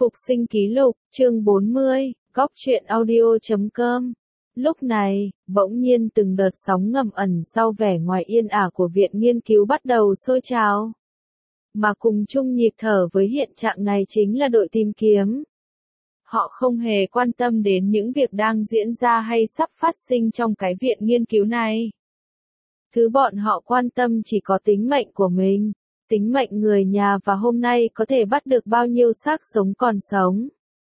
Phục sinh ký lục, chương 40, góc truyện audio.com. Lúc này, bỗng nhiên từng đợt sóng ngầm ẩn sau vẻ ngoài yên ả của viện nghiên cứu bắt đầu sôi trào. Mà cùng chung nhịp thở với hiện trạng này chính là đội tìm kiếm. Họ không hề quan tâm đến những việc đang diễn ra hay sắp phát sinh trong cái viện nghiên cứu này. Thứ bọn họ quan tâm chỉ có tính mệnh của mình, tính mệnh người nhà và hôm nay có thể bắt được bao nhiêu xác sống còn sống.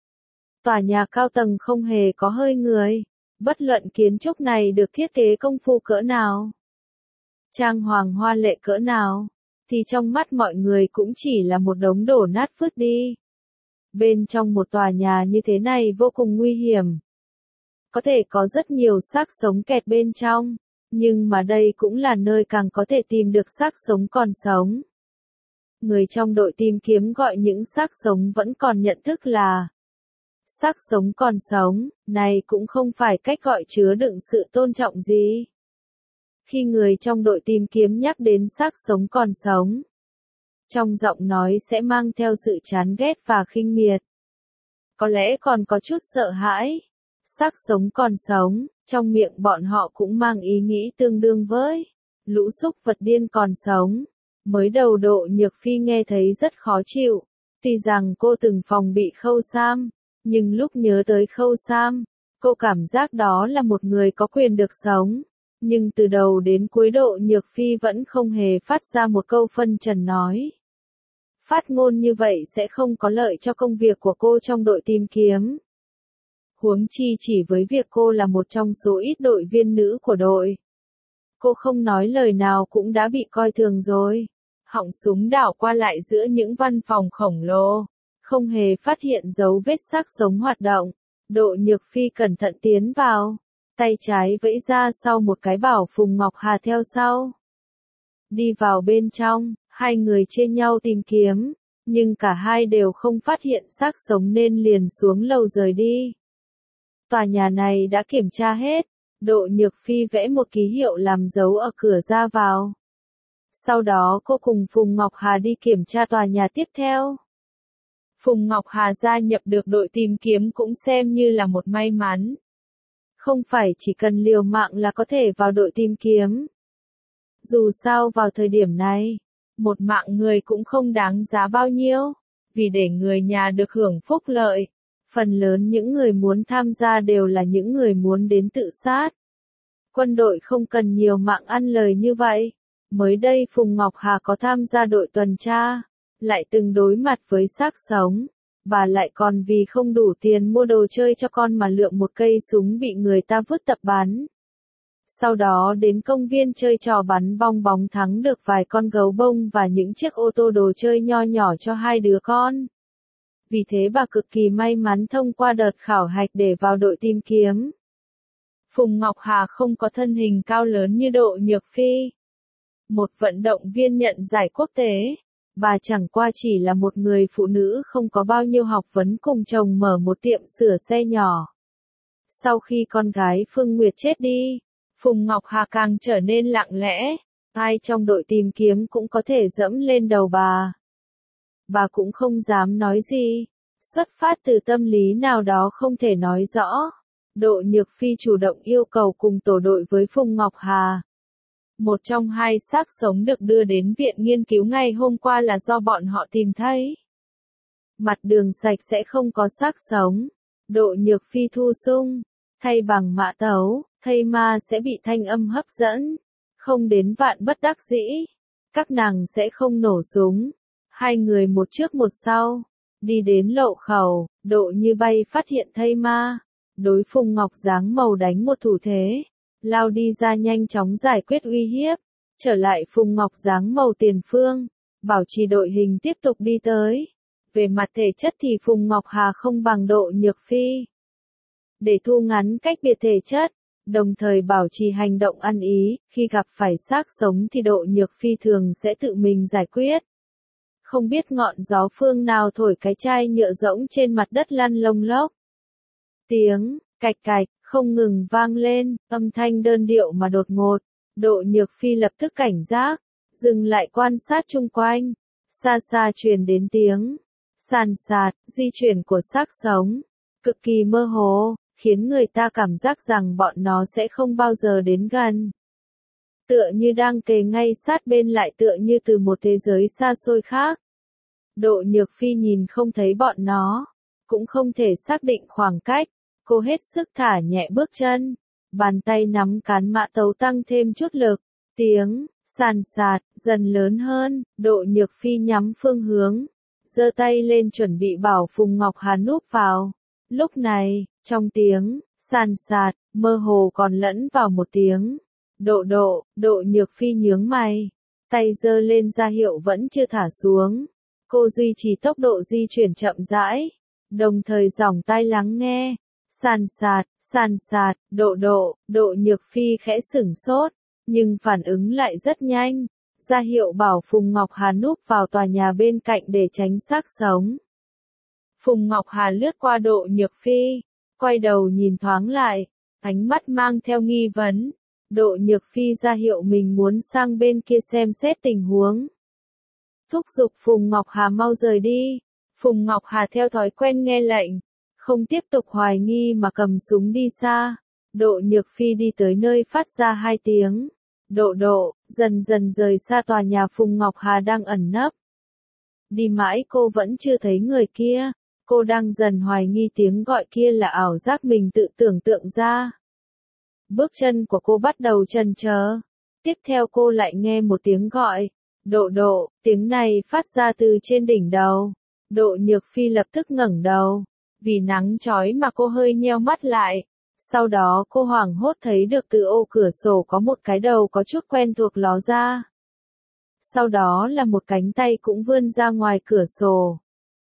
Tòa nhà cao tầng không hề có hơi người, bất luận kiến trúc này được thiết kế công phu cỡ nào, trang hoàng hoa lệ cỡ nào, thì trong mắt mọi người cũng chỉ là một đống đổ nát vứt đi. Bên trong một tòa nhà như thế này vô cùng nguy hiểm. Có thể có rất nhiều xác sống kẹt bên trong, nhưng mà đây cũng là nơi càng có thể tìm được xác sống còn sống. Người trong đội tìm kiếm gọi những xác sống vẫn còn nhận thức là xác sống còn sống, này cũng không phải cách gọi chứa đựng sự tôn trọng gì. Khi người trong đội tìm kiếm nhắc đến xác sống còn sống, trong giọng nói sẽ mang theo sự chán ghét và khinh miệt. Có lẽ còn có chút sợ hãi. Xác sống còn sống, trong miệng bọn họ cũng mang ý nghĩ tương đương với lũ súc vật điên còn sống. Mới đầu Độ Nhược Phi nghe thấy rất khó chịu, tuy rằng cô từng phòng bị Khâu Sam, nhưng lúc nhớ tới Khâu Sam, cô cảm giác đó là một người có quyền được sống. Nhưng từ đầu đến cuối Độ Nhược Phi vẫn không hề phát ra một câu phân trần nói. Phát ngôn như vậy sẽ không có lợi cho công việc của cô trong đội tìm kiếm. Huống chi chỉ với việc cô là một trong số ít đội viên nữ của đội. Cô không nói lời nào cũng đã bị coi thường rồi. Họng súng đảo qua lại giữa những văn phòng khổng lồ, không hề phát hiện dấu vết xác sống hoạt động. Độ Nhược Phi cẩn thận tiến vào, tay trái vẫy ra sau một cái bảo Phùng Ngọc Hà theo sau. Đi vào bên trong, hai người chia nhau tìm kiếm, nhưng cả hai đều không phát hiện xác sống nên liền xuống lầu rời đi. Tòa nhà này đã kiểm tra hết, Độ Nhược Phi vẽ một ký hiệu làm dấu ở cửa ra vào. Sau đó cô cùng Phùng Ngọc Hà đi kiểm tra tòa nhà tiếp theo. Phùng Ngọc Hà gia nhập được đội tìm kiếm cũng xem như là một may mắn. Không phải chỉ cần liều mạng là có thể vào đội tìm kiếm. Dù sao vào thời điểm này, một mạng người cũng không đáng giá bao nhiêu, vì để người nhà được hưởng phúc lợi. Phần lớn những người muốn tham gia đều là những người muốn đến tự sát. Quân đội không cần nhiều mạng ăn lời như vậy. Mới đây Phùng Ngọc Hà có tham gia đội tuần tra, lại từng đối mặt với xác sống. Bà lại còn vì không đủ tiền mua đồ chơi cho con mà lượm một cây súng bị người ta vứt tập bắn. Sau đó đến công viên chơi trò bắn bong bóng thắng được vài con gấu bông và những chiếc ô tô đồ chơi nho nhỏ cho hai đứa con. Vì thế bà cực kỳ may mắn thông qua đợt khảo hạch để vào đội tìm kiếm. Phùng Ngọc Hà không có thân hình cao lớn như Độ Nhược Phi. Một vận động viên nhận giải quốc tế. Bà chẳng qua chỉ là một người phụ nữ không có bao nhiêu học vấn cùng chồng mở một tiệm sửa xe nhỏ. Sau khi con gái Phương Nguyệt chết đi, Phùng Ngọc Hà càng trở nên lặng lẽ. Ai trong đội tìm kiếm cũng có thể dẫm lên đầu bà. Bà cũng không dám nói gì. Xuất phát từ tâm lý nào đó không thể nói rõ. Độ Nhược Phi chủ động yêu cầu cùng tổ đội với Phùng Ngọc Hà. Một trong hai xác sống được đưa đến viện nghiên cứu ngày hôm qua là do bọn họ tìm thấy. Mặt đường sạch sẽ không có xác sống. Độ Nhược Phi thu sung, thay bằng mã tấu, thây ma sẽ bị thanh âm hấp dẫn. Không đến vạn bất đắc dĩ, các nàng sẽ không nổ súng. Hai người một trước một sau, đi đến lộ khẩu, Độ Như Bay phát hiện thây ma. Đối Phùng Ngọc dáng màu đánh một thủ thế, lao đi ra nhanh chóng giải quyết uy hiếp. Trở lại Phùng Ngọc dáng màu tiền phương, bảo trì đội hình tiếp tục đi tới. Về mặt thể chất thì Phùng Ngọc Hà không bằng Độ Nhược Phi. Để thu ngắn cách biệt thể chất, đồng thời bảo trì hành động ăn ý, khi gặp phải xác sống thì Độ Nhược Phi thường sẽ tự mình giải quyết. Không biết ngọn gió phương nào thổi cái chai nhựa rỗng trên mặt đất lăn lông lốc. Tiếng cạch cạch không ngừng vang lên, âm thanh đơn điệu mà đột ngột. Độ Nhược Phi lập tức cảnh giác, dừng lại quan sát chung quanh. Xa xa truyền đến tiếng sàn sạt, di chuyển của xác sống, cực kỳ mơ hồ, khiến người ta cảm giác rằng bọn nó sẽ không bao giờ đến gần. Tựa như đang kề ngay sát bên, lại tựa như từ một thế giới xa xôi khác. Độ Nhược Phi nhìn không thấy bọn nó, cũng không thể xác định khoảng cách, cô hết sức thả nhẹ bước chân, bàn tay nắm cán mã tấu tăng thêm chút lực, tiếng sàn sạt dần lớn hơn, Độ Nhược Phi nhắm phương hướng, giơ tay lên chuẩn bị bảo Phùng Ngọc Hà núp vào. Lúc này, trong tiếng sàn sạt, mơ hồ còn lẫn vào một tiếng Độ Nhược Phi nhướng mày, tay giơ lên ra hiệu vẫn chưa thả xuống. Cô duy trì tốc độ di chuyển chậm rãi, đồng thời dòng tai lắng nghe. Sàn sạt, Độ Nhược Phi khẽ sửng sốt, nhưng phản ứng lại rất nhanh, ra hiệu bảo Phùng Ngọc Hà núp vào tòa nhà bên cạnh để tránh xác sống. Phùng Ngọc Hà lướt qua Độ Nhược Phi, quay đầu nhìn thoáng lại, ánh mắt mang theo nghi vấn. Độ Nhược Phi ra hiệu mình muốn sang bên kia xem xét tình huống. Thúc giục Phùng Ngọc Hà mau rời đi. Phùng Ngọc Hà theo thói quen nghe lệnh, không tiếp tục hoài nghi mà cầm súng đi xa. Độ Nhược Phi đi tới nơi phát ra hai tiếng dần dần rời xa tòa nhà Phùng Ngọc Hà đang ẩn nấp. Đi mãi cô vẫn chưa thấy người kia, cô đang dần hoài nghi tiếng gọi kia là ảo giác mình tự tưởng tượng ra. Bước chân của cô bắt đầu chần chờ. Tiếp theo cô lại nghe một tiếng gọi. Độ, tiếng này phát ra từ trên đỉnh đầu. Độ Nhược Phi lập tức ngẩng đầu. Vì nắng chói mà cô hơi nheo mắt lại. Sau đó cô hoảng hốt thấy được từ ô cửa sổ có một cái đầu có chút quen thuộc ló ra. Sau đó là một cánh tay cũng vươn ra ngoài cửa sổ.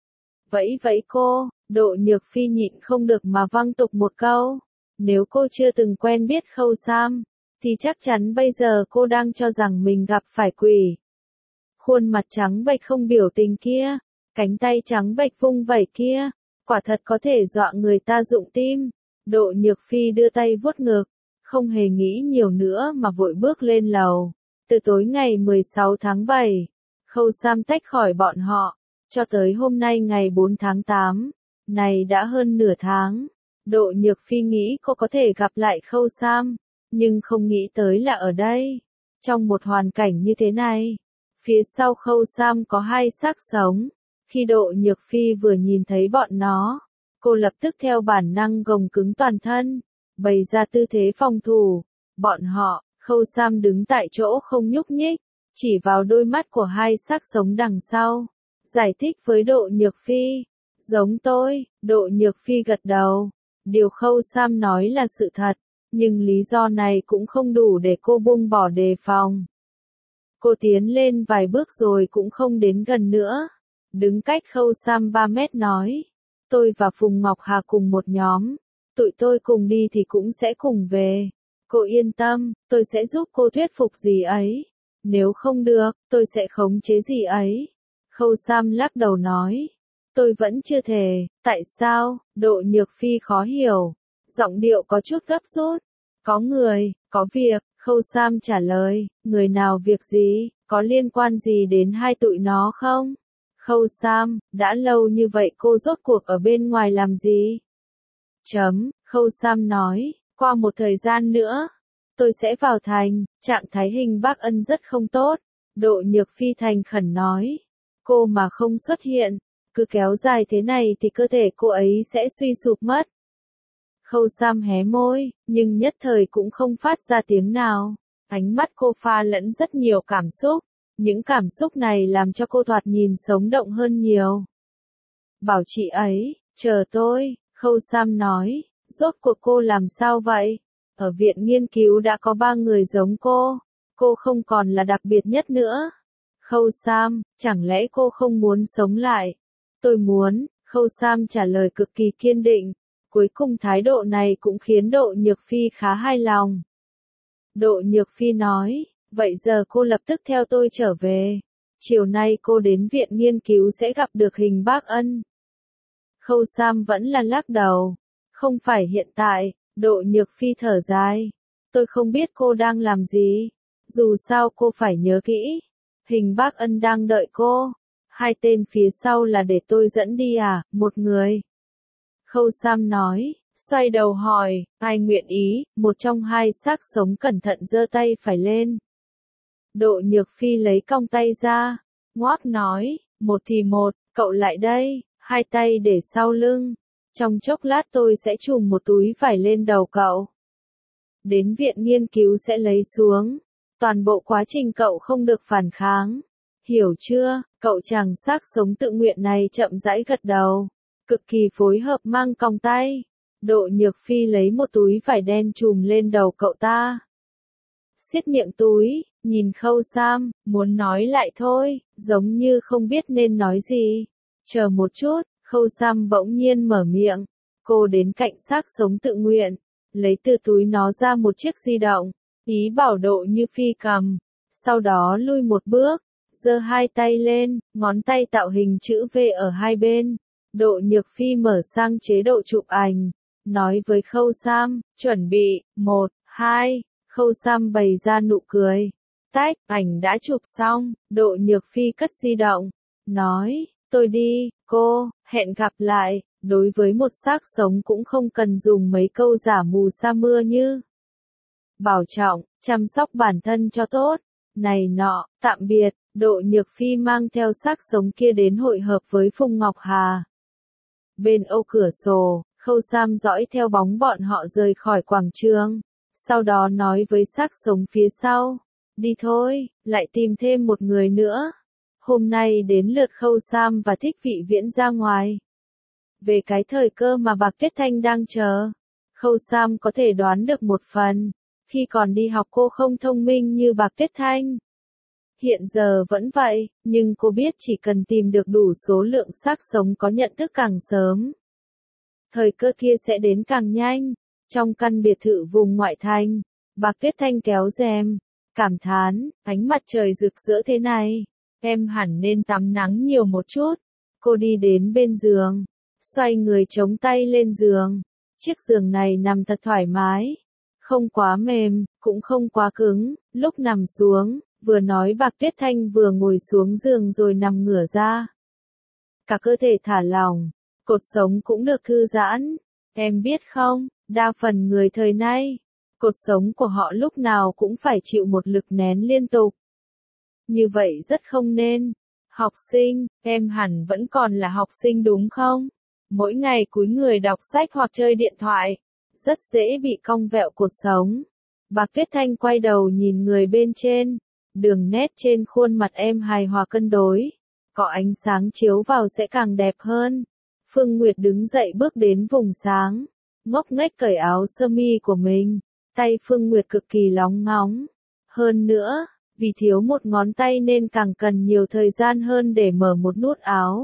Vẫy cô, Độ Nhược Phi nhịn không được mà văng tục một câu. Nếu cô chưa từng quen biết Khâu Sam, thì chắc chắn bây giờ cô đang cho rằng mình gặp phải quỷ. Khuôn mặt trắng bệch không biểu tình kia, cánh tay trắng bệch vung vẩy kia, quả thật có thể dọa người ta rụng tim. Độ Nhược Phi đưa tay vuốt ngực, không hề nghĩ nhiều nữa mà vội bước lên lầu. Từ tối ngày 16 tháng 7, Khâu Sam tách khỏi bọn họ, cho tới hôm nay ngày 4 tháng 8, này đã hơn nửa tháng. Độ Nhược Phi nghĩ cô có thể gặp lại Khâu Sam, nhưng không nghĩ tới là ở đây. Trong một hoàn cảnh như thế này, phía sau Khâu Sam có hai xác sống. Khi Độ Nhược Phi vừa nhìn thấy bọn nó, cô lập tức theo bản năng gồng cứng toàn thân, bày ra tư thế phòng thủ. Bọn họ, Khâu Sam đứng tại chỗ không nhúc nhích, chỉ vào đôi mắt của hai xác sống đằng sau, giải thích với Độ Nhược Phi. Giống tôi, Độ Nhược Phi gật đầu. Điều Khâu Sam nói là sự thật, nhưng lý do này cũng không đủ để cô buông bỏ đề phòng. Cô tiến lên vài bước rồi cũng không đến gần nữa. Đứng cách Khâu Sam 3 mét nói. Tôi và Phùng Ngọc Hà cùng một nhóm. Tụi tôi cùng đi thì cũng sẽ cùng về. Cô yên tâm, tôi sẽ giúp cô thuyết phục dì ấy. Nếu không được, tôi sẽ khống chế dì ấy. Khâu Sam lắc đầu nói. Tôi vẫn chưa thể, tại sao? Độ Nhược Phi khó hiểu. Giọng điệu có chút gấp rút. Có người, có việc, Khâu Sam trả lời. Người nào việc gì, có liên quan gì đến hai tụi nó không? Khâu Sam, đã lâu như vậy cô rốt cuộc ở bên ngoài làm gì? Khâu Sam nói, qua một thời gian nữa, tôi sẽ vào thành. Trạng thái Hình Bác Ân rất không tốt. Độ Nhược Phi thành khẩn nói. Cô mà không xuất hiện, cứ kéo dài thế này thì cơ thể cô ấy sẽ suy sụp mất. Khâu Sam hé môi, nhưng nhất thời cũng không phát ra tiếng nào. Ánh mắt cô pha lẫn rất nhiều cảm xúc. Những cảm xúc này làm cho cô thoạt nhìn sống động hơn nhiều. Bảo chị ấy, chờ tôi, Khâu Sam nói. Rốt cuộc cô làm sao vậy? Ở viện nghiên cứu đã có 3 người giống cô không còn là đặc biệt nhất nữa. Khâu Sam, chẳng lẽ cô không muốn sống lại? Tôi muốn, Khâu Sam trả lời cực kỳ kiên định. Cuối cùng thái độ này cũng khiến Độ Nhược Phi khá hài lòng. Độ Nhược Phi nói, vậy giờ cô lập tức theo tôi trở về. Chiều nay cô đến viện nghiên cứu sẽ gặp được Hình Bác Ân. Khâu Sam vẫn là lắc đầu. Không phải hiện tại, Độ Nhược Phi thở dài. Tôi không biết cô đang làm gì. Dù sao cô phải nhớ kỹ. Hình Bác Ân đang đợi cô. Hai tên phía sau là để tôi dẫn đi à, một người. Khâu Sam nói, xoay đầu hỏi, ai nguyện ý, một trong hai xác sống cẩn thận giơ tay phải lên. Độ Nhược Phi lấy cong tay ra, ngoác nói, một thì một, cậu lại đây, hai tay để sau lưng. Trong chốc lát tôi sẽ trùm một túi vải lên đầu cậu. Đến viện nghiên cứu sẽ lấy xuống. Toàn bộ quá trình cậu không được phản kháng. Hiểu chưa, cậu chàng xác sống tự nguyện này chậm rãi gật đầu. Cực kỳ phối hợp mang còng tay. Độ Nhược Phi lấy một túi vải đen trùm lên đầu cậu ta. Siết miệng túi, nhìn Khâu Sam, muốn nói lại thôi, giống như không biết nên nói gì. Chờ một chút, Khâu Sam bỗng nhiên mở miệng. Cô đến cạnh xác sống tự nguyện, lấy từ túi nó ra một chiếc di động, ý bảo Độ Như Phi cầm. Sau đó lui một bước, giơ hai tay lên, ngón tay tạo hình chữ V ở hai bên. Độ Nhược Phi mở sang chế độ chụp ảnh, nói với Khâu Sam, chuẩn bị, 1, 2, Khâu Sam bày ra nụ cười. Tách, ảnh đã chụp xong, Độ Nhược Phi cất di động, nói, tôi đi, cô, hẹn gặp lại. Đối với một xác sống cũng không cần dùng mấy câu giả mù sa mưa như bảo trọng, chăm sóc bản thân cho tốt, này nọ, tạm biệt. Độ Nhược Phi mang theo xác sống kia đến hội hợp với Phùng Ngọc Hà. Bên ô cửa sổ, Khâu Sam dõi theo bóng bọn họ rời khỏi quảng trường, sau đó nói với xác sống phía sau, đi thôi, lại tìm thêm một người nữa. Hôm nay đến lượt Khâu Sam và Thích Vị Viễn ra ngoài. Về cái thời cơ mà Bạc Tuyết Thanh đang chờ, Khâu Sam có thể đoán được một phần, khi còn đi học cô không thông minh như Bạc Tuyết Thanh. Hiện giờ vẫn vậy, nhưng cô biết chỉ cần tìm được đủ số lượng xác sống có nhận thức càng sớm, thời cơ kia sẽ đến càng nhanh. Trong căn biệt thự vùng ngoại thành, Bạc Tuyết Thanh kéo rèm, cảm thán, ánh mặt trời rực rỡ thế này, em hẳn nên tắm nắng nhiều một chút. Cô đi đến bên giường, xoay người chống tay lên giường. Chiếc giường này nằm thật thoải mái, không quá mềm, cũng không quá cứng. Lúc nằm xuống, vừa nói Bạc Tuyết Thanh vừa ngồi xuống giường rồi nằm ngửa ra. Cả cơ thể thả lỏng, cột sống cũng được thư giãn. Em biết không, đa phần người thời nay, cột sống của họ lúc nào cũng phải chịu một lực nén liên tục. Như vậy rất không nên. Học sinh, em hẳn vẫn còn là học sinh đúng không? Mỗi ngày cúi người đọc sách hoặc chơi điện thoại, rất dễ bị cong vẹo cột sống. Bạc Tuyết Thanh quay đầu nhìn người bên trên, đường nét trên khuôn mặt em hài hòa cân đối, có ánh sáng chiếu vào sẽ càng đẹp hơn. Phương Nguyệt đứng dậy bước đến vùng sáng, ngốc nghếch cởi áo sơ mi của mình, tay Phương Nguyệt cực kỳ lóng ngóng. Hơn nữa, vì thiếu một ngón tay nên càng cần nhiều thời gian hơn để mở một nút áo.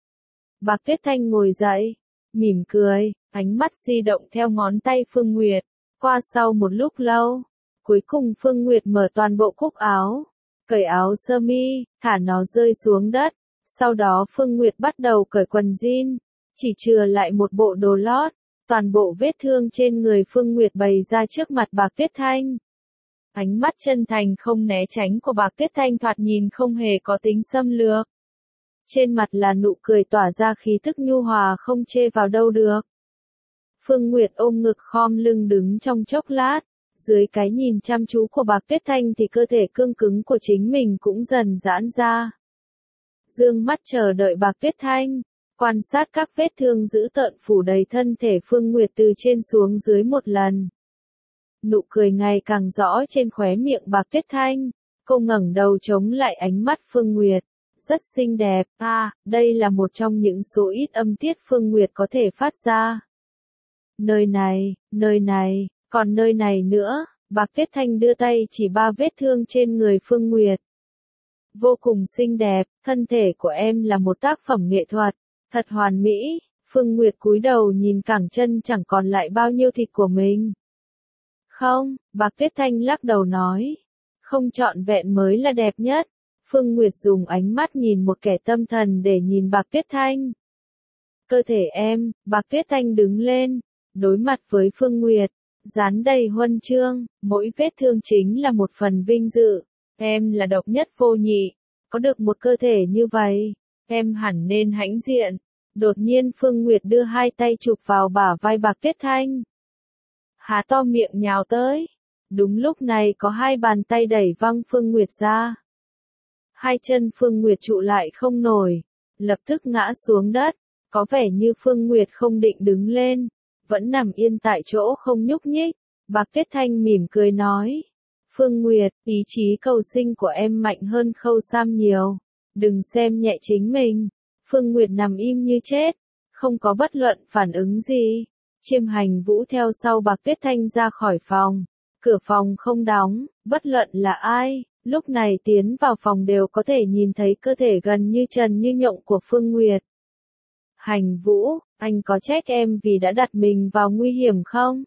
Bạc Tuyết Thanh ngồi dậy, mỉm cười, ánh mắt di động theo ngón tay Phương Nguyệt. Qua sau một lúc lâu, cuối cùng Phương Nguyệt mở toàn bộ cúc áo, cởi áo sơ mi, thả nó rơi xuống đất. Sau đó Phương Nguyệt bắt đầu cởi quần jean, chỉ chừa lại một bộ đồ lót. Toàn bộ vết thương trên người Phương Nguyệt bày ra trước mặt Bạc Tuyết Thanh. Ánh mắt chân thành không né tránh của Bạc Tuyết Thanh thoạt nhìn không hề có tính xâm lược. Trên mặt là nụ cười tỏa ra khí thức nhu hòa không chê vào đâu được. Phương Nguyệt ôm ngực khom lưng đứng trong chốc lát, dưới cái nhìn chăm chú của Bạc Tuyết Thanh thì cơ thể cương cứng của chính mình cũng dần giãn ra. Dương mắt chờ đợi Bạc Tuyết Thanh, quan sát các vết thương dữ tợn phủ đầy thân thể Phương Nguyệt từ trên xuống dưới một lần. Nụ cười ngày càng rõ trên khóe miệng Bạc Tuyết Thanh, cô ngẩng đầu chống lại ánh mắt Phương Nguyệt. Rất xinh đẹp, đây là một trong những số ít âm tiết Phương Nguyệt có thể phát ra. Nơi này, còn nơi này nữa, Bạc Tuyết Thanh đưa tay chỉ 3 vết thương trên người Phương Nguyệt. Vô cùng xinh đẹp, thân thể của em là một tác phẩm nghệ thuật, thật hoàn mỹ. Phương Nguyệt cúi đầu nhìn cẳng chân chẳng còn lại bao nhiêu thịt của mình. Không, Bạc Tuyết Thanh lắc đầu nói, không trọn vẹn mới là đẹp nhất. Phương Nguyệt dùng ánh mắt nhìn một kẻ tâm thần để nhìn Bạc Tuyết Thanh. Cơ thể em, Bạc Tuyết Thanh đứng lên, đối mặt với Phương Nguyệt, dán đầy huân chương, mỗi vết thương chính là một phần vinh dự. Em là độc nhất vô nhị, có được một cơ thể như vậy, Em hẳn nên hãnh diện. Đột nhiên Phương Nguyệt đưa hai tay chụp vào bả vai Bạc Tuyết Thanh. Há to miệng nhào tới. Đúng lúc này có hai bàn tay đẩy văng Phương Nguyệt ra. Hai chân Phương Nguyệt trụ lại không nổi, lập tức ngã xuống đất, có vẻ như Phương Nguyệt không định đứng lên, vẫn nằm yên tại chỗ không nhúc nhích. Bạc Tuyết Thanh mỉm cười nói, Phương Nguyệt, ý chí cầu sinh của em mạnh hơn Khâu Sam nhiều, đừng xem nhẹ chính mình. Phương Nguyệt nằm im như chết, không có bất luận phản ứng gì. Chiêm Hành Vũ theo sau Bạc Tuyết Thanh ra khỏi phòng, cửa phòng không đóng, bất luận là ai, lúc này tiến vào phòng đều có thể nhìn thấy cơ thể gần như trần như nhộng của Phương Nguyệt. Hành Vũ, anh có trách em vì đã đặt mình vào nguy hiểm không?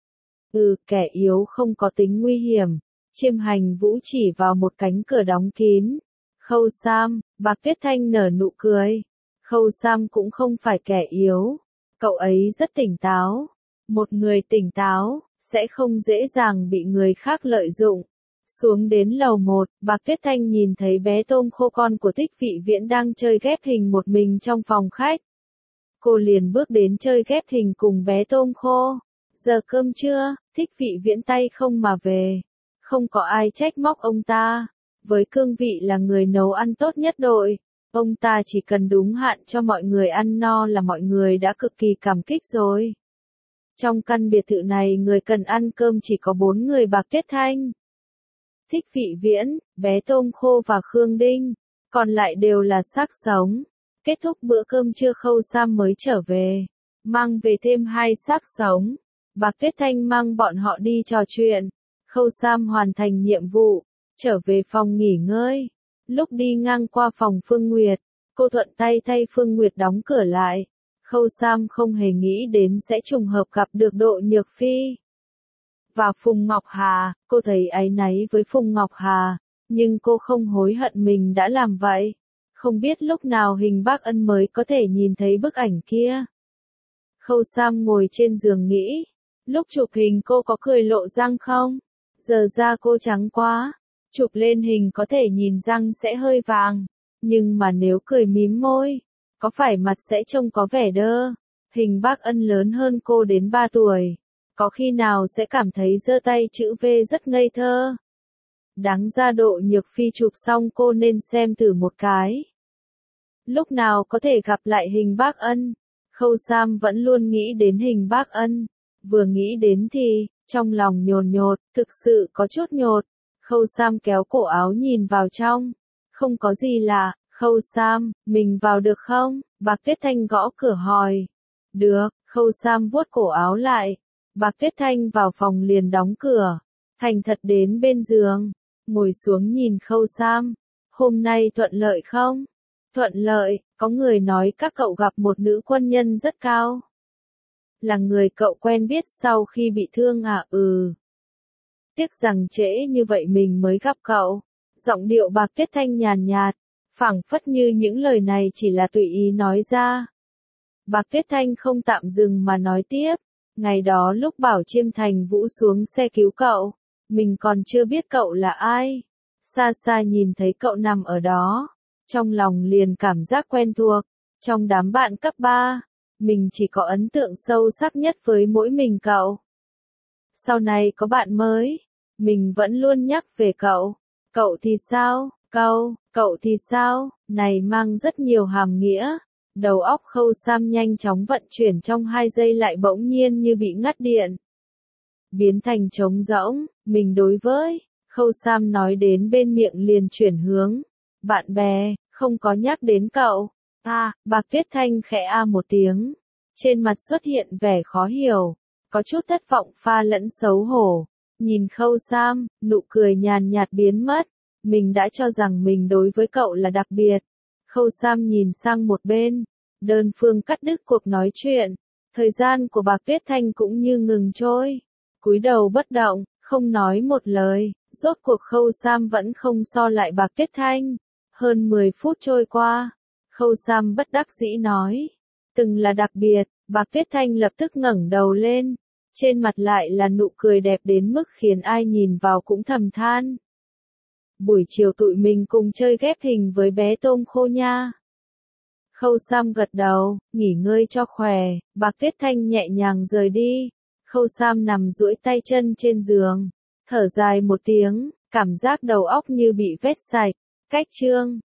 Kẻ yếu không có tính nguy hiểm. Chiêm Hành Vũ chỉ vào một cánh cửa đóng kín. Khâu Sam, Bạc Tuyết Thanh nở nụ cười. Khâu Sam cũng không phải kẻ yếu. Cậu ấy rất tỉnh táo. Một người tỉnh táo, sẽ không dễ dàng bị người khác lợi dụng. Xuống đến lầu 1, Bạc Tuyết Thanh nhìn thấy bé tôm khô con của Thích Vị Viễn đang chơi ghép hình một mình trong phòng khách. Cô liền bước đến chơi ghép hình cùng bé tôm khô. Giờ cơm trưa, Thích Vị Viễn tay không mà về. Không có ai trách móc ông ta. Với cương vị là người nấu ăn tốt nhất đội, ông ta chỉ cần đúng hạn cho mọi người ăn no là mọi người đã cực kỳ cảm kích rồi. Trong căn biệt thự này người cần ăn cơm chỉ có 4 người Bạc Tuyết Thanh, Thích Vị Viễn, bé tôm khô và Khương Đinh, còn lại đều là xác sống. Kết thúc bữa cơm trưa Khâu Sam mới trở về, mang về thêm 2 xác sống. Bạc Tuyết Thanh mang bọn họ đi trò chuyện. Khâu Sam hoàn thành nhiệm vụ, trở về phòng nghỉ ngơi. Lúc đi ngang qua phòng Phương Nguyệt, cô thuận tay thay Phương Nguyệt đóng cửa lại. Khâu Sam không hề nghĩ đến sẽ trùng hợp gặp được Độ Nhược Phi và Phùng Ngọc Hà. Cô thấy áy náy với Phùng Ngọc Hà, nhưng cô không hối hận mình đã làm vậy. Không biết lúc nào Hình Bác Ân mới có thể nhìn thấy bức ảnh kia. Khâu Sam ngồi trên giường nghĩ, lúc chụp hình cô có cười lộ răng không? Giờ da cô trắng quá, chụp lên hình có thể nhìn răng sẽ hơi vàng, nhưng mà nếu cười mím môi, có phải mặt sẽ trông có vẻ đơ? Hình Bác Ân lớn hơn cô đến 3 tuổi, có khi nào sẽ cảm thấy giơ tay chữ V rất ngây thơ? Đáng ra Độ Nhược Phi chụp xong cô nên xem thử một cái. Lúc nào có thể gặp lại Hình Bác Ân? Khâu Sam vẫn luôn nghĩ đến Hình Bác Ân, vừa nghĩ đến thì trong lòng nhồn nhột, thực sự có chút nhột. Khâu Sam kéo cổ áo nhìn vào trong. Không có gì lạ. Khâu Sam, mình vào được không? Bạc Tuyết Thanh gõ cửa hỏi. Được. Khâu Sam vuốt cổ áo lại. Bạc Tuyết Thanh vào phòng liền đóng cửa. Thành thật đến bên giường, ngồi xuống nhìn Khâu Sam. Hôm nay thuận lợi không? Thuận lợi. Có người nói các cậu gặp một nữ quân nhân rất cao. Là người cậu quen biết sau khi bị thương à? Tiếc rằng trễ như vậy mình mới gặp cậu. Giọng điệu Bạc Tuyết Thanh nhàn nhạt, phảng phất như những lời này chỉ là tùy ý nói ra. Bạc Tuyết Thanh không tạm dừng mà nói tiếp. Ngày đó lúc bảo Chiêm Thành Vũ xuống xe cứu cậu, mình còn chưa biết cậu là ai. Xa xa nhìn thấy cậu nằm ở đó, trong lòng liền cảm giác quen thuộc. Trong đám bạn cấp 3, mình chỉ có ấn tượng sâu sắc nhất với mỗi mình cậu. Sau này có bạn mới, mình vẫn luôn nhắc về cậu. Cậu thì sao? Cậu thì sao? Này mang rất nhiều hàm nghĩa. Đầu óc Khâu Sam nhanh chóng vận chuyển trong 2 giây lại bỗng nhiên như bị ngắt điện. Biến thành trống rỗng, mình đối với. Khâu Sam nói đến bên miệng liền chuyển hướng. Bạn bè, không có nhắc đến cậu. Bạc Tuyết Thanh khẽ một tiếng. Trên mặt xuất hiện vẻ khó hiểu. Có chút thất vọng pha lẫn xấu hổ. Nhìn Khâu Sam, nụ cười nhàn nhạt biến mất. Mình đã cho rằng mình đối với cậu là đặc biệt. Khâu Sam nhìn sang một bên. Đơn phương cắt đứt cuộc nói chuyện. Thời gian của Bạc Tuyết Thanh cũng như ngừng trôi. Cúi đầu bất động, không nói một lời. Rốt cuộc Khâu Sam vẫn không so lại Bạc Tuyết Thanh. Hơn 10 phút trôi qua. Khâu Sam bất đắc dĩ nói. Từng là đặc biệt. Bạc Tuyết Thanh lập tức ngẩng đầu lên. Trên mặt lại là nụ cười đẹp đến mức khiến ai nhìn vào cũng thầm than. Buổi chiều tụi mình cùng chơi ghép hình với bé tôm khô nha. Khâu Sam gật đầu, nghỉ ngơi cho khỏe, Bạc Tuyết Thanh nhẹ nhàng rời đi. Khâu Sam nằm duỗi tay chân trên giường, thở dài một tiếng, cảm giác đầu óc như bị vét sạch. Cách chương